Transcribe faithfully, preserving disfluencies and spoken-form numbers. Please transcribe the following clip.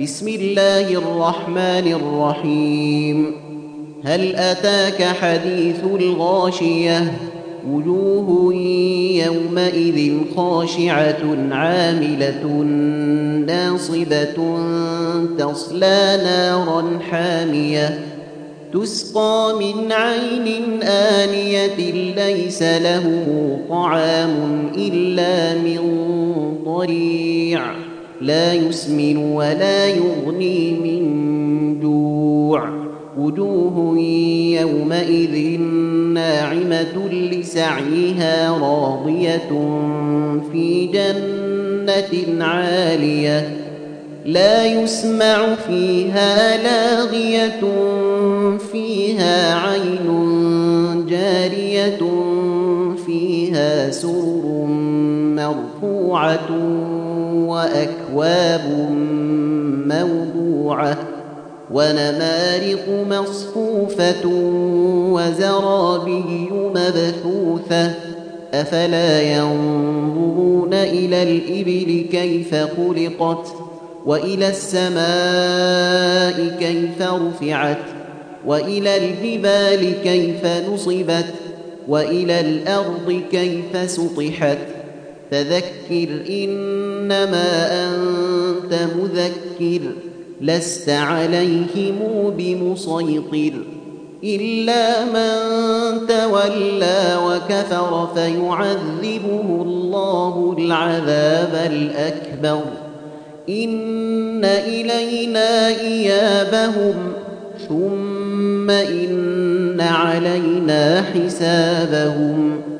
بسم الله الرحمن الرحيم. هل أتاك حديث الغاشية؟ وجوه يومئذ خاشعة عاملة ناصبة تصلى نارا حامية تسقى من عين آنية ليس لهم طعام إلا من ضريع لا يسمن ولا يغني من جوع. وجوه يومئذ ناعمة لسعيها راضية في جنة عالية لا يسمع فيها لاغية فيها عين جارية فيها سرر مرفوعة وأكواب موضوعة ونمارق مصفوفة وزرابي مبثوثة أفلا ينظرون إلى الإبل كيف خلقت وإلى السماء كيف رفعت وإلى الجبال كيف نصبت وإلى الأرض كيف سطحت فذكر إنما أنت مذكر لست عليهم بمسيطر إلا من تولى وكفر فيعذبه الله العذاب الأكبر إن إلينا إيابهم ثم إن علينا حسابهم